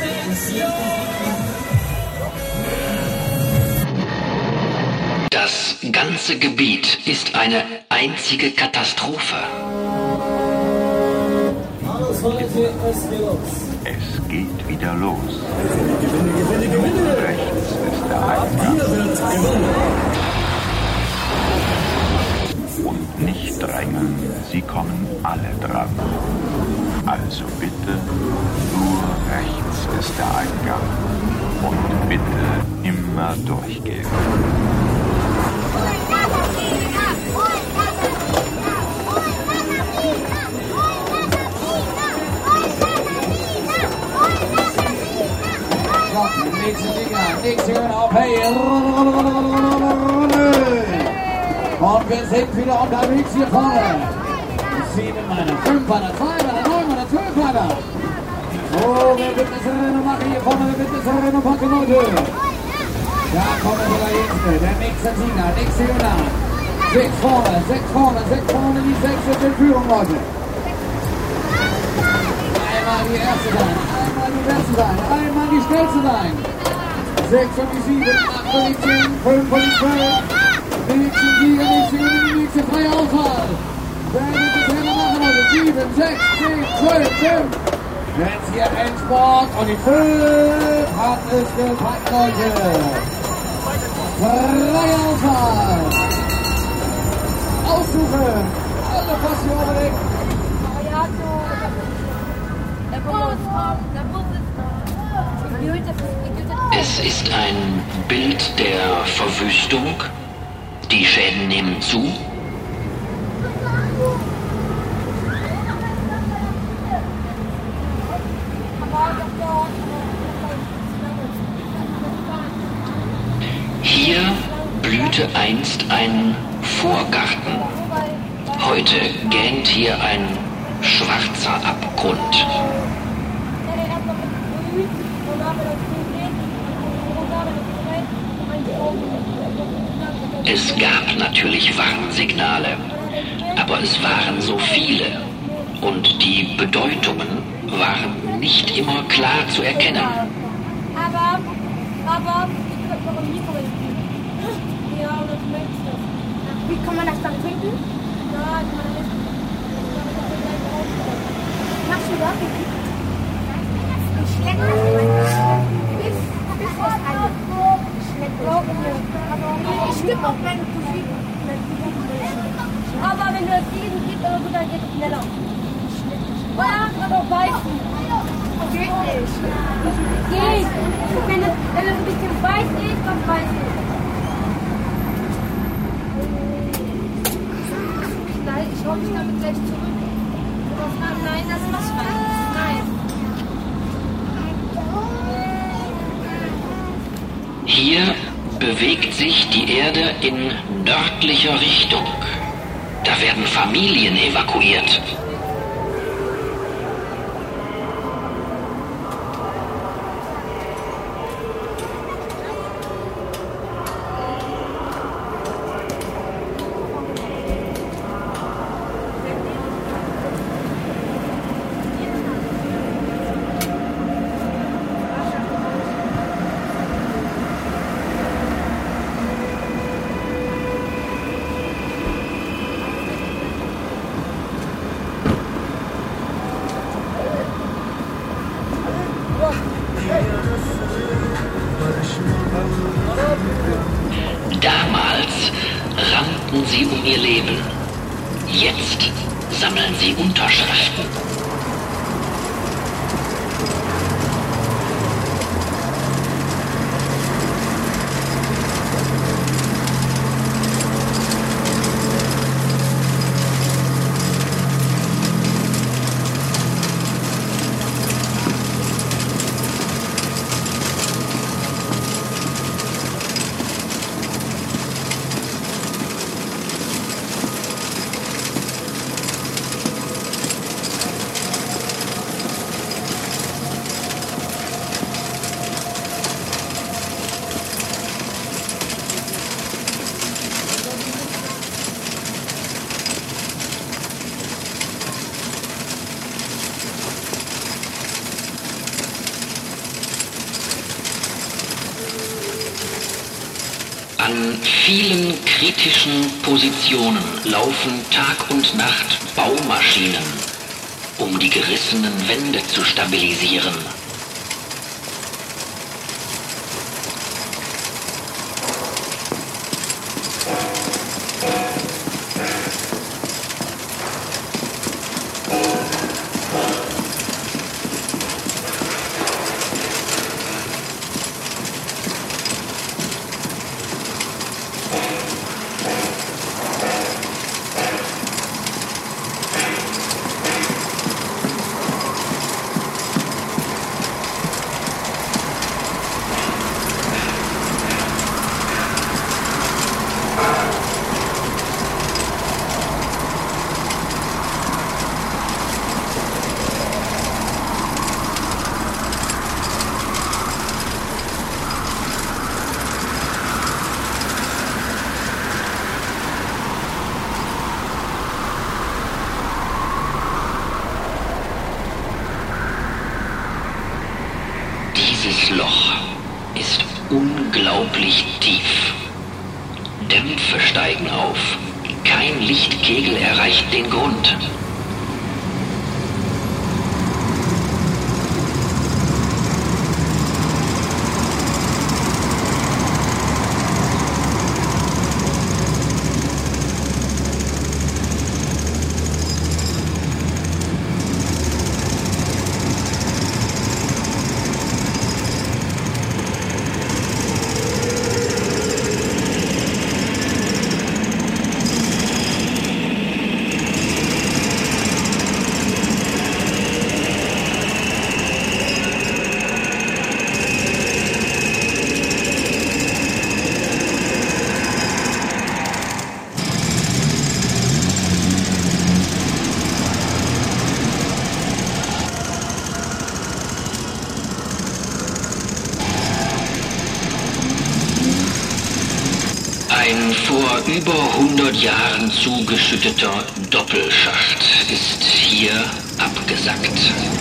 Das ganze Gebiet ist eine einzige Katastrophe. Es geht wieder los. Rechts ist der Eingang. Und nicht drängen, sie kommen alle dran. Also bitte, nur rechts ist der Eingang. Und bitte immer durchgehen. Nächste auf, hey. Und wir sind wieder unterwegs hier vorne. 7 meiner 5 meiner 2 meiner 9 meiner 12 meiner. So, wer wird das Rennen machen hier vorne? Wer wird das Rennen packen, Leute? Da kommt der Nächste, der nächste Sieger, nächste Gewinner. 6 vorne, 6 vorne, die 6 sind in Führung, Leute. Einmal die Erste sein, einmal die Beste sein, einmal die Schnellste sein. 6 und die 7, 8 und die 10, 5 und die 12. Nächste Sieger, nächste Gewinner, die nächste freie Auswahl. Wer wird das Rennen machen, Leute? 7, 6, 10, 12, 5. Jetzt hier Endsport und die 5 hat es gepackt, Leute. Freie Auswahl. Aussuchen. Alle Passionen weg. Es ist ein Bild der Verwüstung. Die Schäden nehmen zu. Hier blühte einst ein Vorgarten. Heute gähnt hier ein schwarzer Abgrund. Es gab natürlich Warnsignale, aber es waren so viele und die Bedeutungen waren nicht immer klar zu erkennen. Aber wie kann man das dann trinken? Machst du das? Schmeckt das? Ich gebe auch meine Musik. Aber wenn du es jeden gibst, dann geht es schneller. Ja, kann auch beißen. Geht nicht. Geht. Wenn es ein bisschen weiß ist, dann weiß ich. Ich hole mich damit gleich zurück. Nein, das machst du nicht. Nein. Hier bewegt sich die Erde in nördlicher Richtung. Da werden Familien evakuiert. Damals rannten sie um ihr Leben. Jetzt sammeln sie Unterschriften. An vielen kritischen Positionen laufen Tag und Nacht Baumaschinen, um die gerissenen Wände zu stabilisieren. Dieses Loch ist unglaublich tief. Dämpfe steigen auf. Kein Lichtkegel erreicht den Grund. Ein vor über 100 Jahren zugeschütteter Doppelschacht ist hier abgesackt.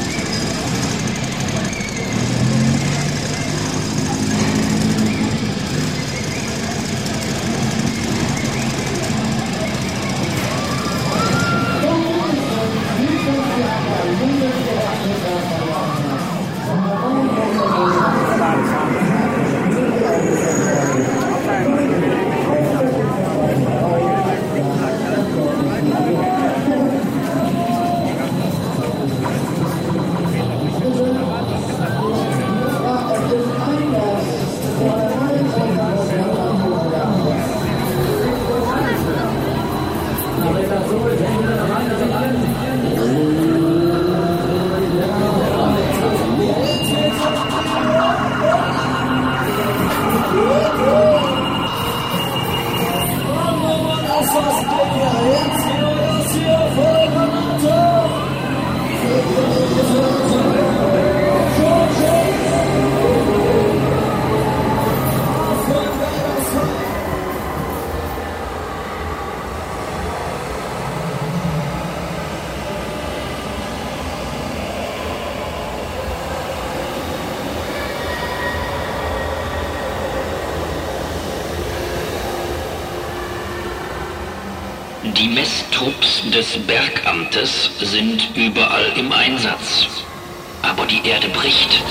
Die Messtrupps des Bergamtes sind überall im Einsatz. Aber die Erde bricht.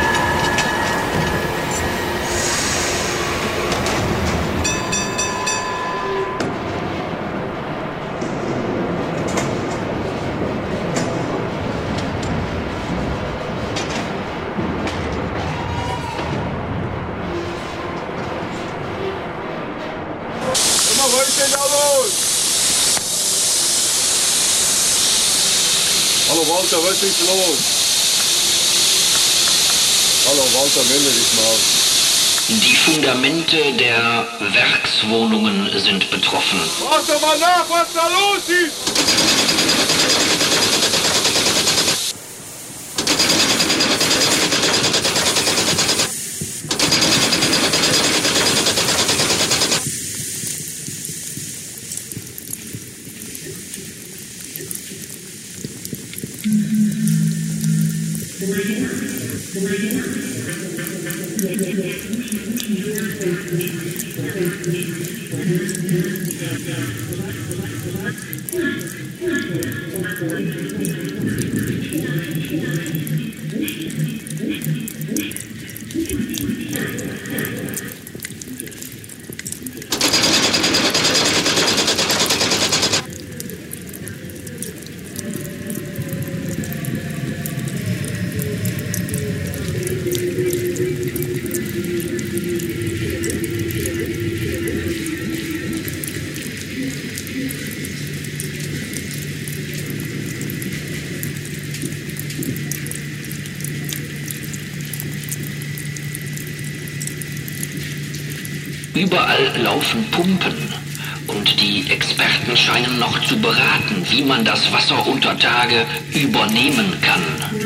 Was ist denn da los? Hallo Walter, was ist los? Hallo Walter, melde dich mal. Die Fundamente der Werkswohnungen sind betroffen. Frag doch mal nach, was da los ist! Überall laufen Pumpen und die Experten scheinen noch zu beraten, wie man das Wasser unter Tage übernehmen kann.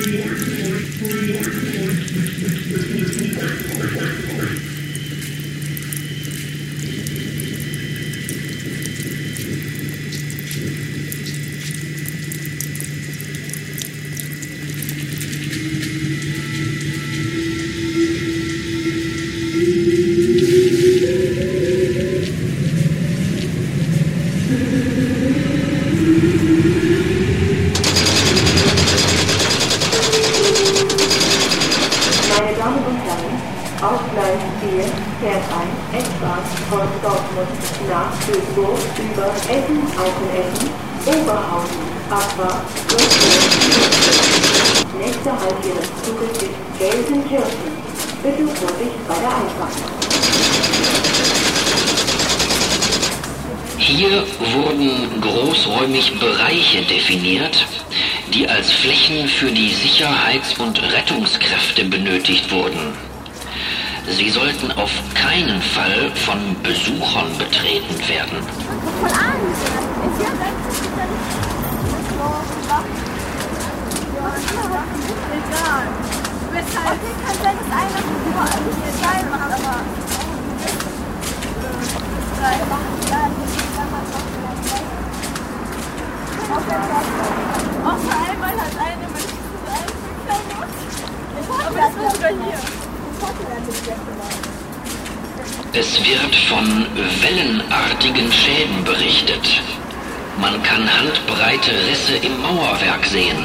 Hier wurden großräumig Bereiche definiert, die als Flächen für die Sicherheits- und Rettungskräfte benötigt wurden. Sie sollten auf keinen Fall von Besuchern betreten werden. Außer einmal hat eine aber das ist sogar hier. Es wird von wellenartigen Schäden berichtet. Man kann handbreite Risse im Mauerwerk sehen.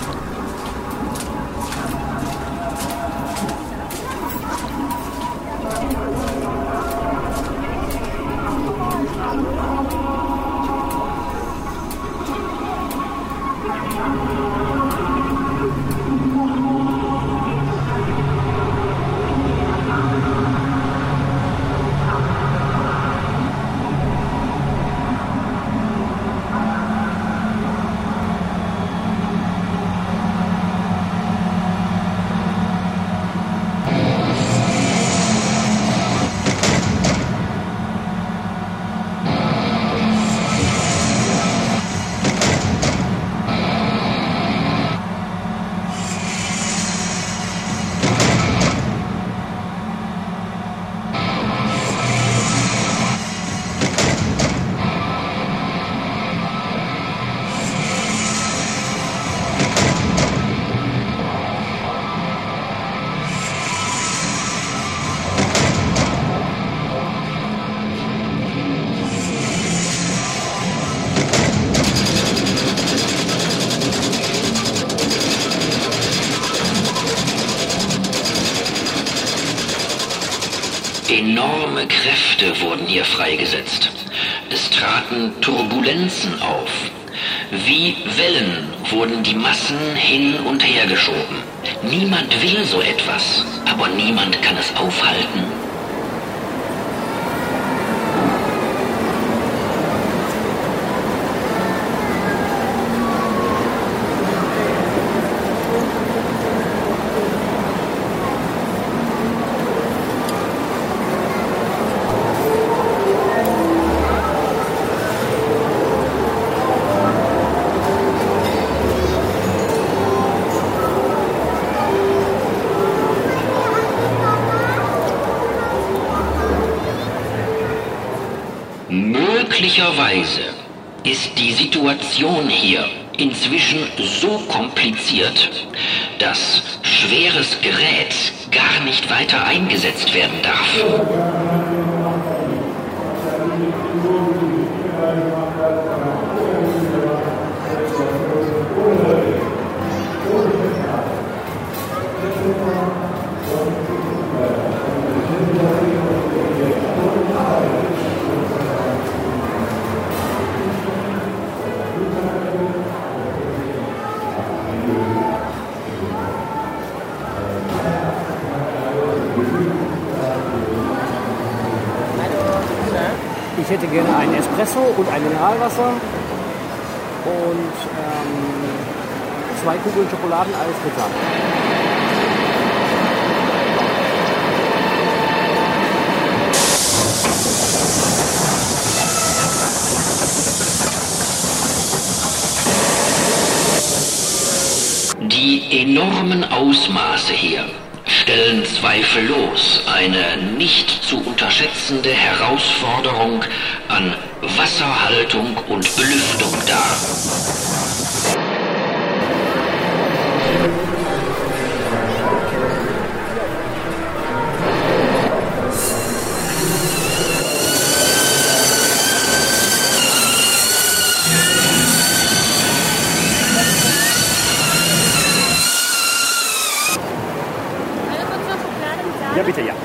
Enorme Kräfte wurden hier freigesetzt. Es traten Turbulenzen auf. Wie Wellen wurden die Massen hin und her geschoben. Niemand will so etwas, aber niemand kann es aufhalten. Möglicherweise ist die Situation hier inzwischen so kompliziert, dass schweres Gerät gar nicht weiter eingesetzt werden darf. Ich hätte gerne einen Espresso und ein Mineralwasser und 2 Kugeln Schokoladeneis mit Sahne. Die enormen Ausmaße hier stellen zweifellos eine nicht zu unterschätzende Herausforderung an Wasserhaltung und Belüftung dar. Ja, bitte, ja.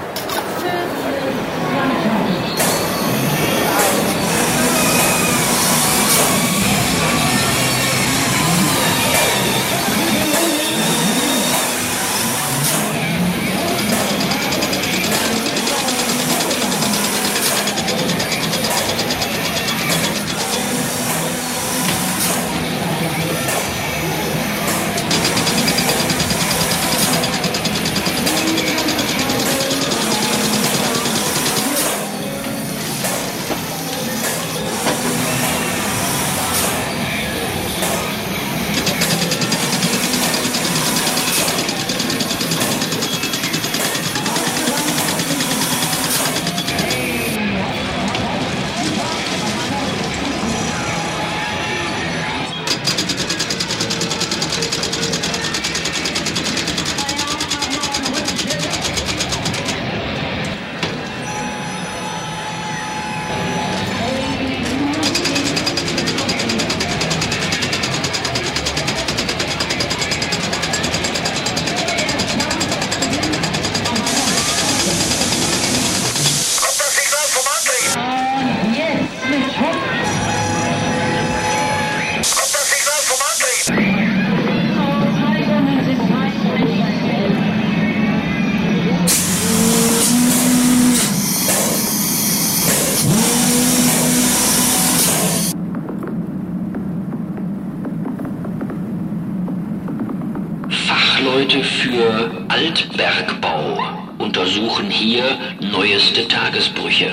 Fachleute für Altbergbau untersuchen hier neueste Tagesbrüche.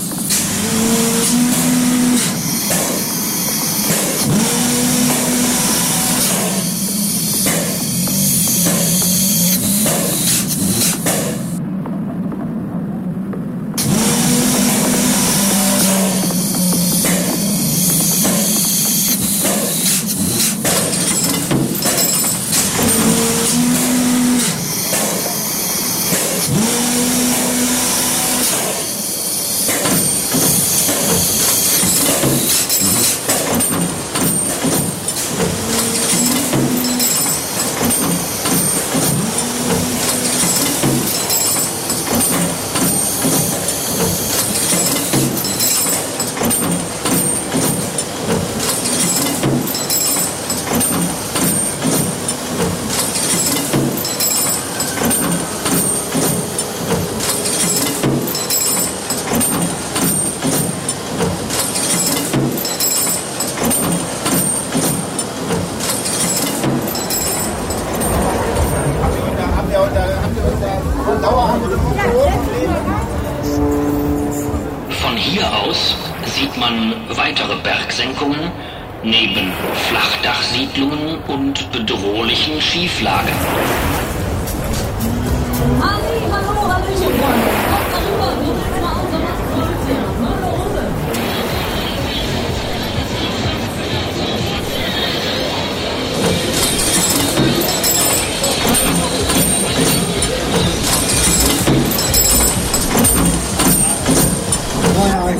Von hier aus sieht man weitere Bergsenkungen neben Flachdachsiedlungen und bedrohlichen Schieflagen.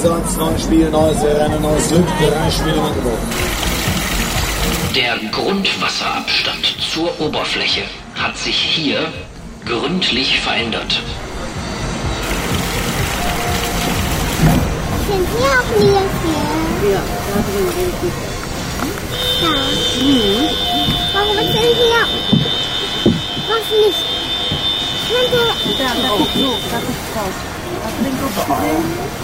Einsatz, neues Spiel, neues Rennen, neues Glück, 3 Spiele im Angebot. Der Grundwasserabstand zur Oberfläche hat sich hier gründlich verändert. Sind hier auch Nilpferde? Ja, da drin sind die. Ja. Warum ist denn hier was nicht? Könnte... Da ist so, das ist drauf. Hast du den Kopf gesehen?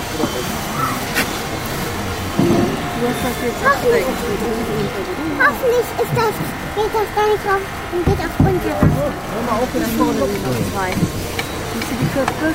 Du hast das jetzt weg. Hoffentlich geht das gar nicht drauf und geht auf unser Wasser. Hör mal auf, da vorne sind noch 2. Siehst du die Köpfe?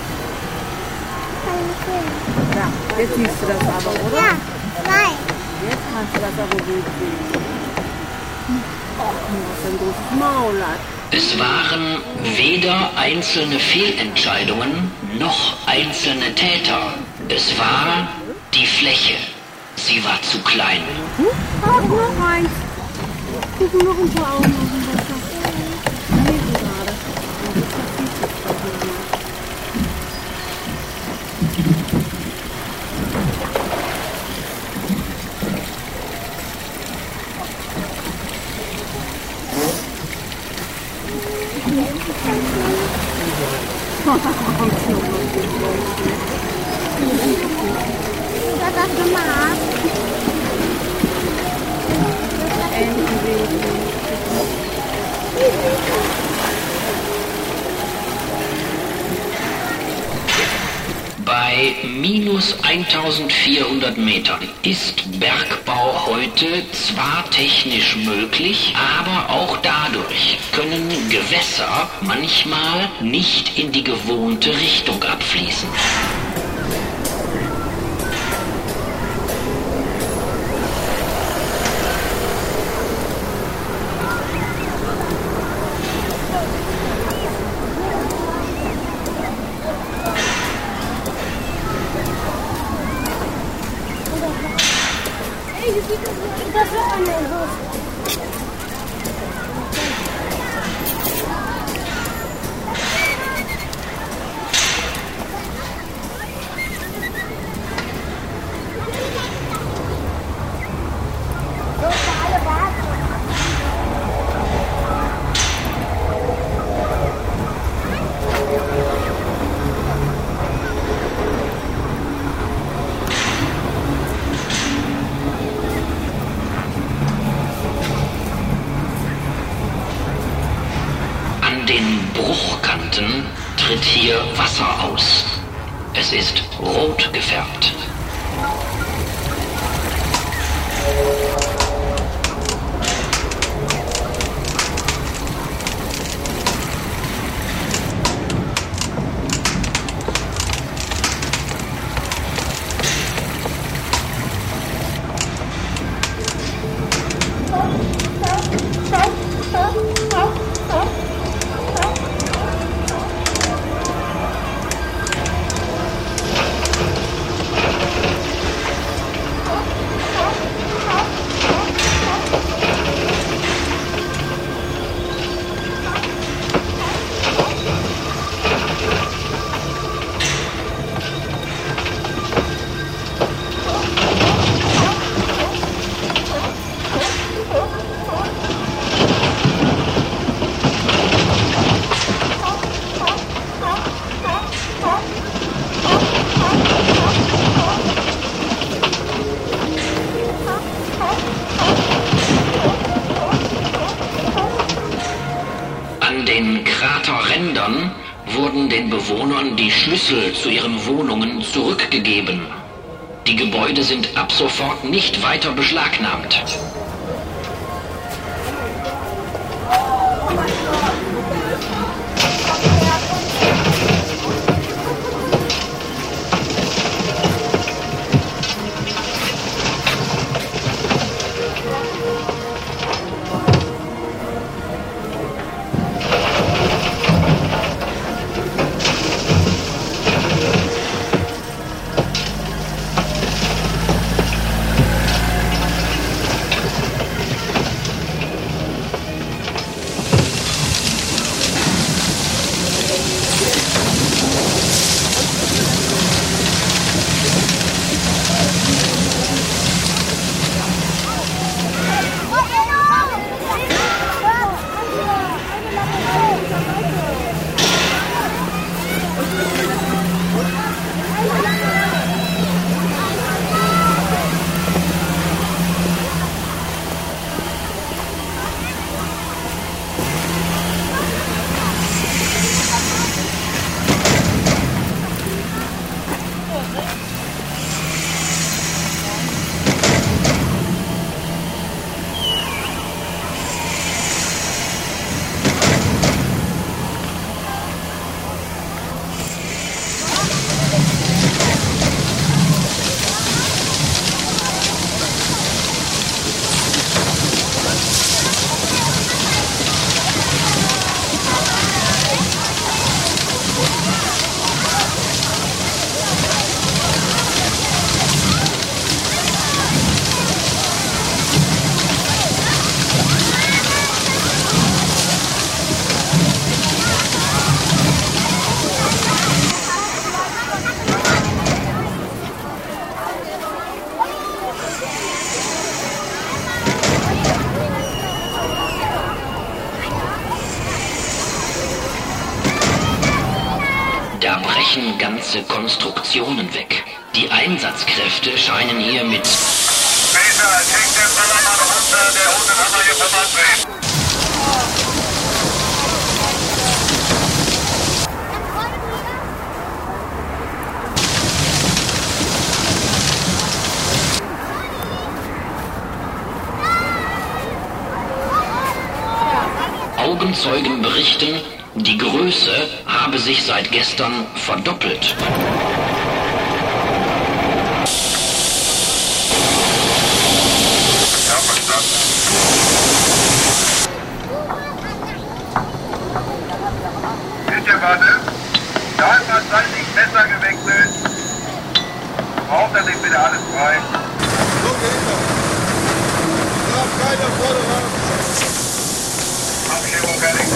Ja, jetzt siehst du das aber, oder? Ja, 2. Jetzt kannst du das aber gut sehen. Och, was für ein großes Maul hat. Es waren weder einzelne Fehlentscheidungen noch einzelne Täter. Es war die Fläche. Sie war zu klein. Ach, noch eins. Gucken noch ein paar Augen auf dem Wasser. Nee, gerade. Das ist normal. Bei minus 1400 Metern ist Bergbau heute zwar technisch möglich, aber auch dadurch können Gewässer manchmal nicht in die gewohnte Richtung abfließen. Das wird an den Haus. An den Bruchkanten tritt hier Wasser aus. Es ist rot gefärbt. An den Kraterrändern wurden den Bewohnern die Schlüssel zu ihren Wohnungen zurückgegeben. Die Gebäude sind ab sofort nicht weiter beschlagnahmt. brechen ganze Konstruktionen weg. Die Einsatzkräfte scheinen hier mit Peter, kriegt den Ballermann runter, der unten hat hier Verband dreht. Augenzeugen berichten, die Größe habe sich seit gestern verdoppelt. Ja, verstanden. Bitte warte. Da ist wahrscheinlich besser gewechselt. Braucht er nicht wieder alles frei. So geht das. Ja, keiner Vordermann. Abschiebung fertig.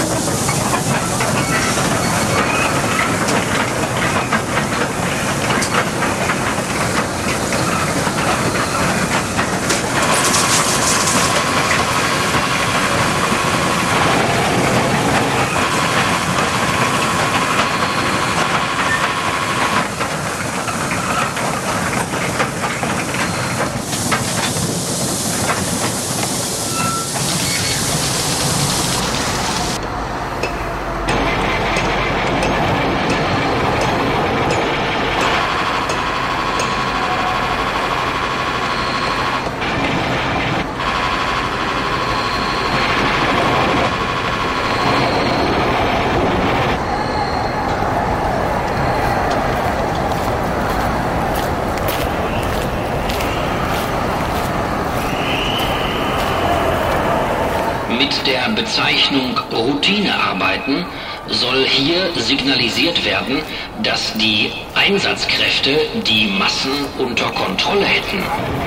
Mit der Bezeichnung Routinearbeiten soll hier signalisiert werden, dass die Einsatzkräfte die Massen unter Kontrolle hätten.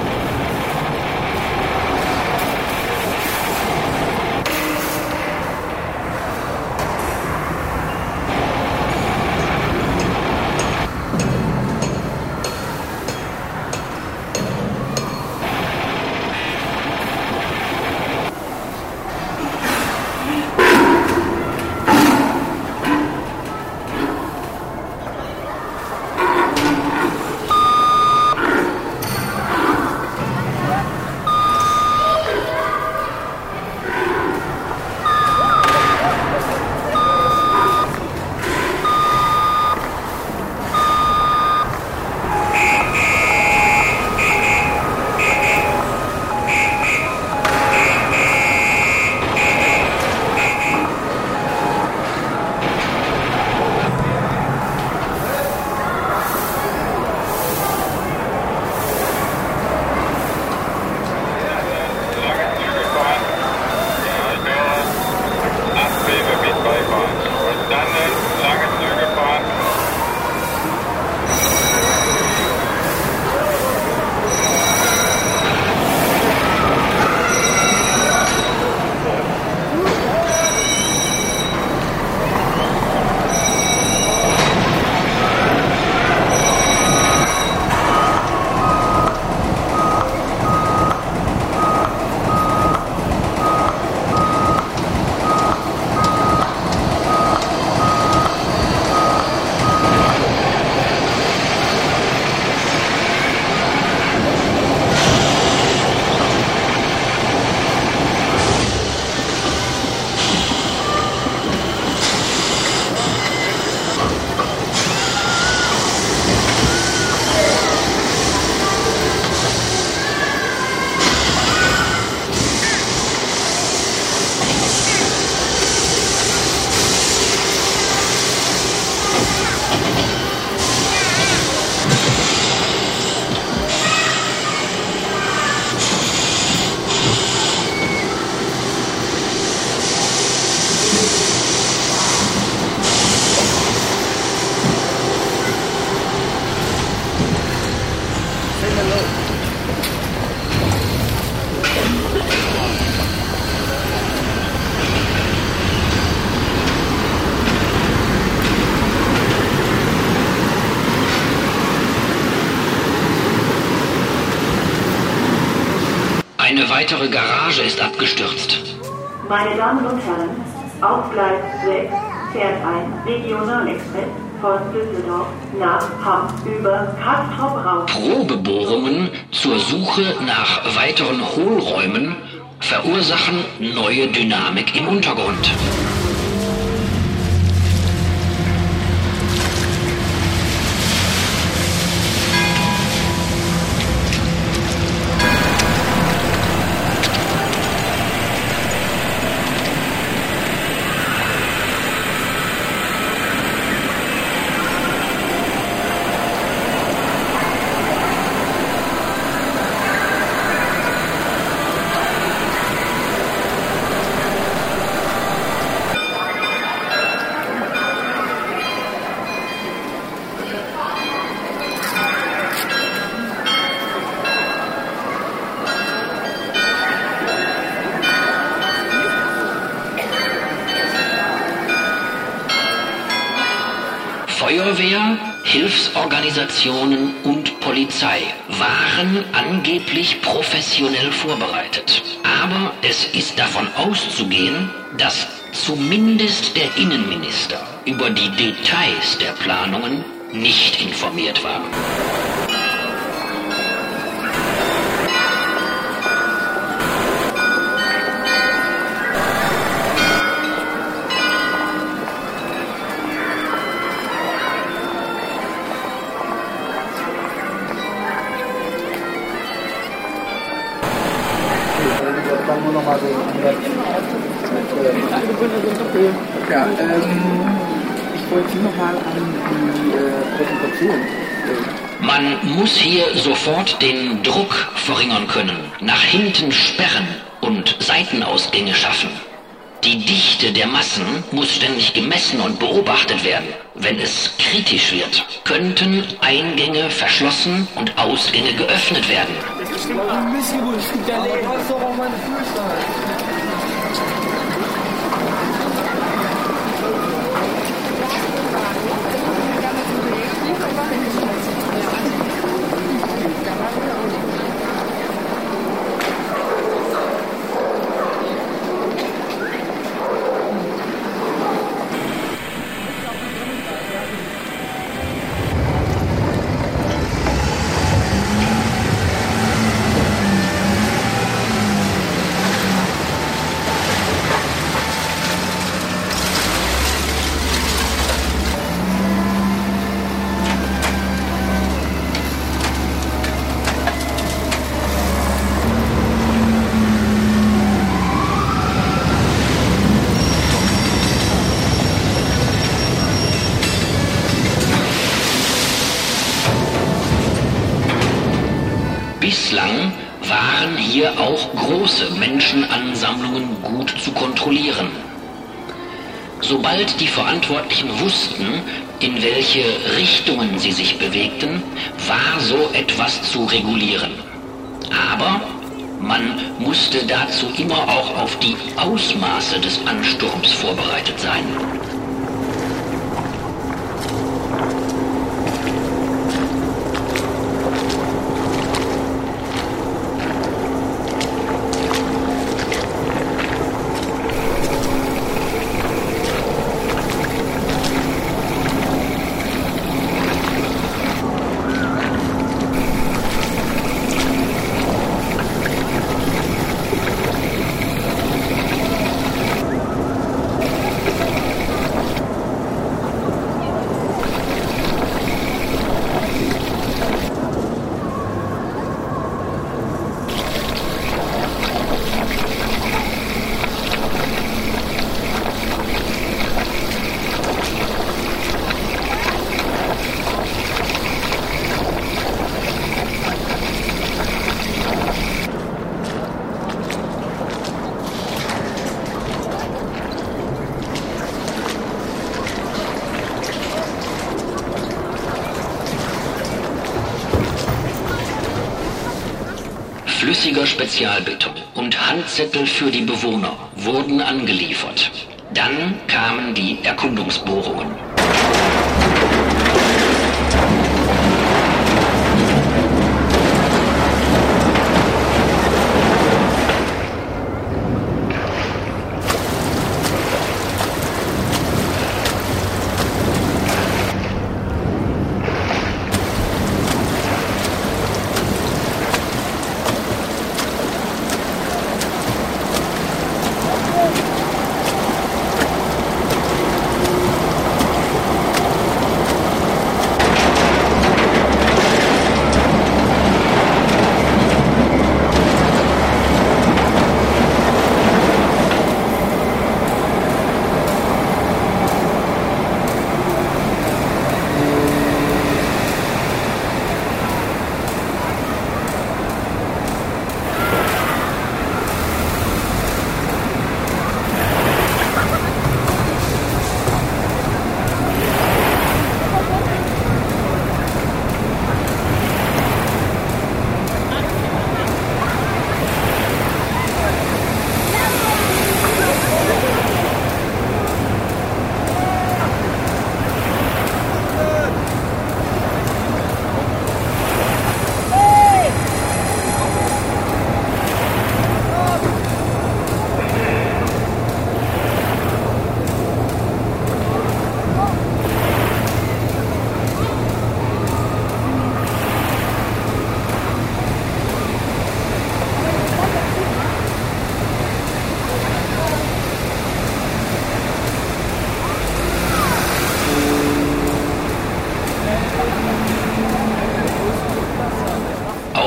Eine weitere Garage ist abgestürzt. Meine Damen und Herren, auf Gleis 6 fährt ein Regionalexpress von Düsseldorf nach Hamm über Castrop-Rauxel. Probebohrungen zur Suche nach weiteren Hohlräumen verursachen neue Dynamik im Untergrund. Feuerwehr, Hilfsorganisationen und Polizei waren angeblich professionell vorbereitet. Aber es ist davon auszugehen, dass zumindest der Innenminister über die Details der Planungen nicht informiert war. Ja, ich wollte nochmal an die Präsentation. Man muss hier sofort den Druck verringern können, nach hinten sperren und Seitenausgänge schaffen. Die Dichte der Massen muss ständig gemessen und beobachtet werden. Wenn es kritisch wird, könnten Eingänge verschlossen und Ausgänge geöffnet werden. Das ist ein Missgeburt, es gibt ja Leben. Du hast doch auch meine Füße. Bislang waren hier auch große Menschenansammlungen gut zu kontrollieren. Sobald die Verantwortlichen wussten, in welche Richtungen sie sich bewegten, war so etwas zu regulieren. Aber man musste dazu immer auch auf die Ausmaße des Ansturms vorbereitet sein. Flüssiger Spezialbeton und Handzettel für die Bewohner wurden angeliefert. Dann kamen die Erkundungsbohrungen.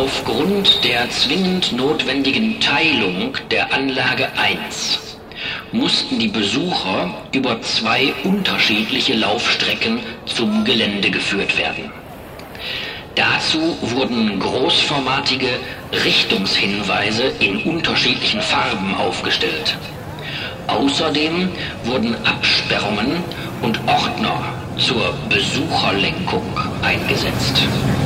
Aufgrund der zwingend notwendigen Teilung der Anlage 1 mussten die Besucher über 2 unterschiedliche Laufstrecken zum Gelände geführt werden. Dazu wurden großformatige Richtungshinweise in unterschiedlichen Farben aufgestellt. Außerdem wurden Absperrungen und Ordner zur Besucherlenkung eingesetzt.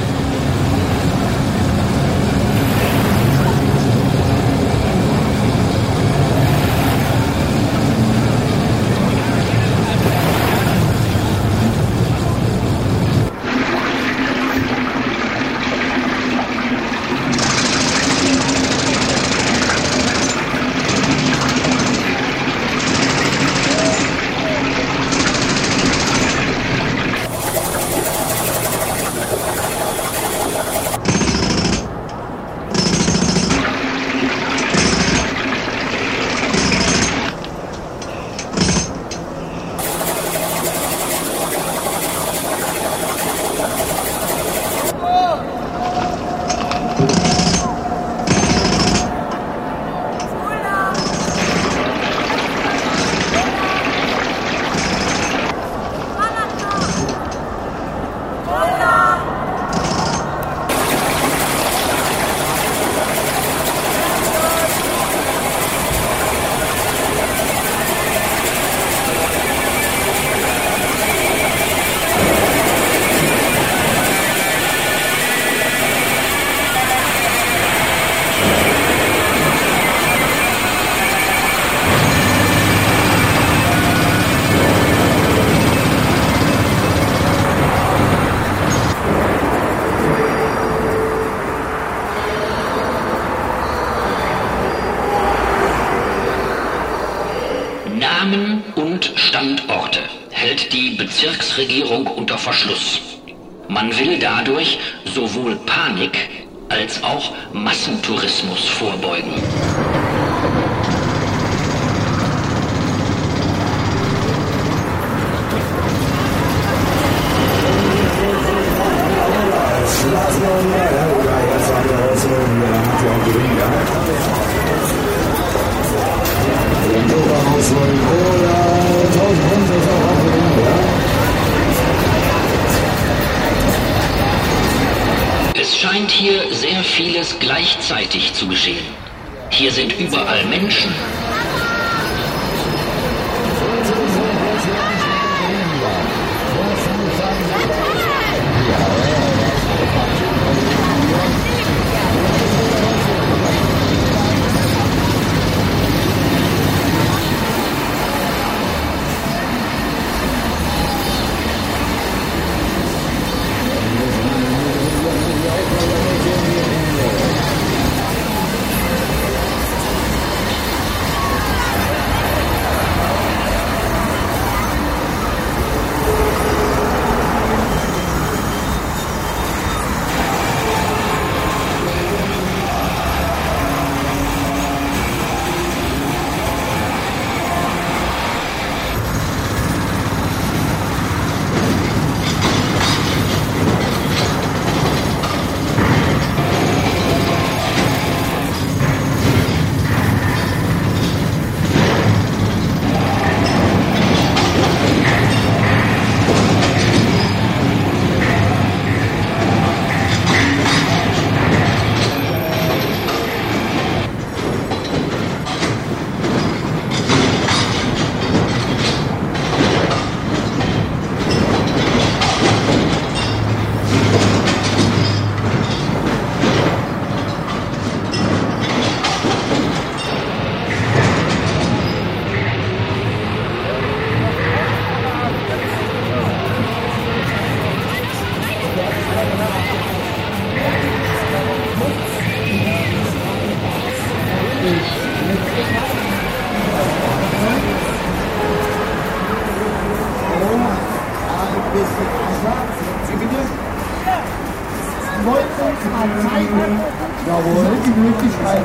Namen und Standorte hält die Bezirksregierung unter Verschluss. Man will dadurch sowohl Panik als auch Massentourismus vorbeugen. Es scheint hier sehr vieles gleichzeitig zu geschehen. Hier sind überall Menschen. Jawohl, die Möglichkeit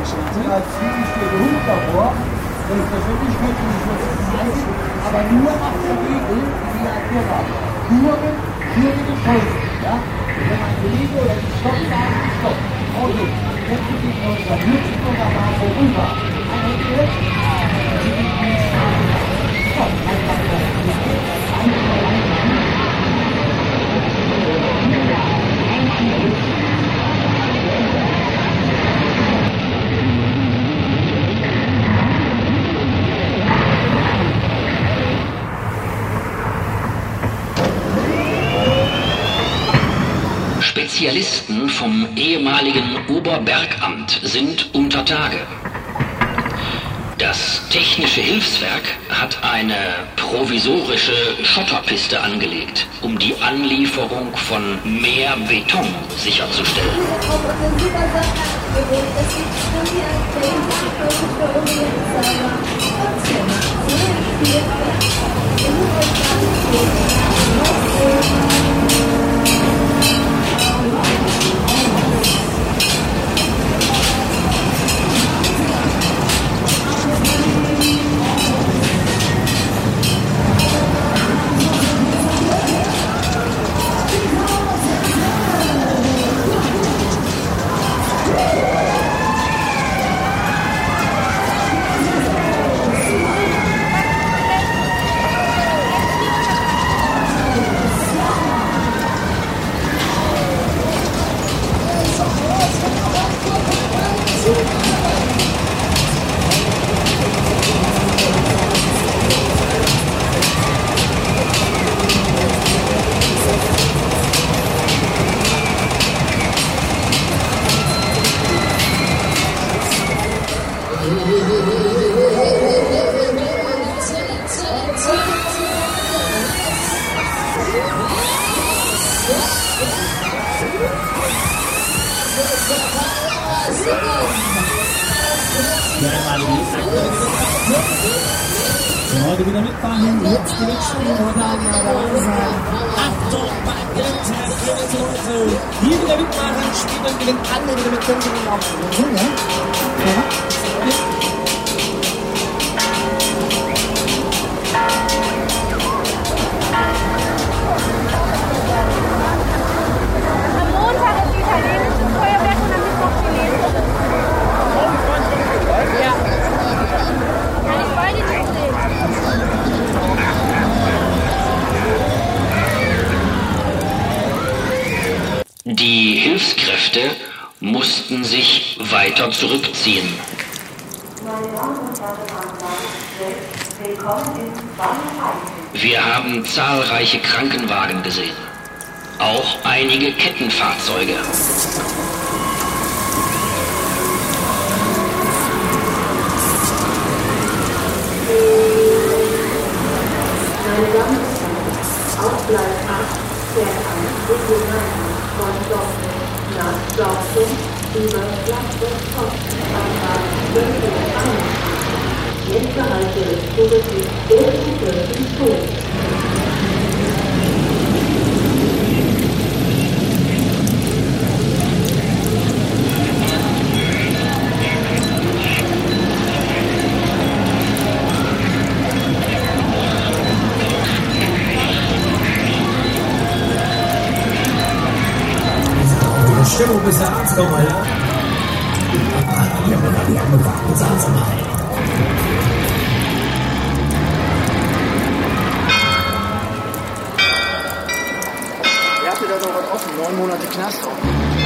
als steht Hund davor, selbstverständlich könnte ich das zeigen, aber nur nach der Regel, die wir hier haben. Nur mit Folgen. Ja? Wenn ein Kollege oder die Stopp sagen, Stopp. Spezialisten vom ehemaligen Oberbergamt sind unter Tage. Das Technische Hilfswerk hat eine provisorische Schotterpiste angelegt, um die Anlieferung von mehr Beton sicherzustellen. Heute wieder mitfahren, jetzt die Mitspielen heute Abend dabei sein. Achtung, bei Leute, hier wieder mitmachen, spielen, gewinnen alle wieder mit, können wir auch singen. Ja. Die Hilfskräfte mussten sich weiter zurückziehen. Wir haben zahlreiche Krankenwagen gesehen, auch einige Kettenfahrzeuge. Meine Damen und Herren, auf Gleis 8 fährt ein Regionalbus von Dortmund nach Dortmund über Gladbeck-Post am Bahnhof München. Letzter Halt der Republik ist Gelsenkirchen-Tot. Stimmung bis der Arzt kommt, Alter. Die haben gewartet, sagen Sie mal. Wer hatte da doch was offen? 9 Monate Knast auch.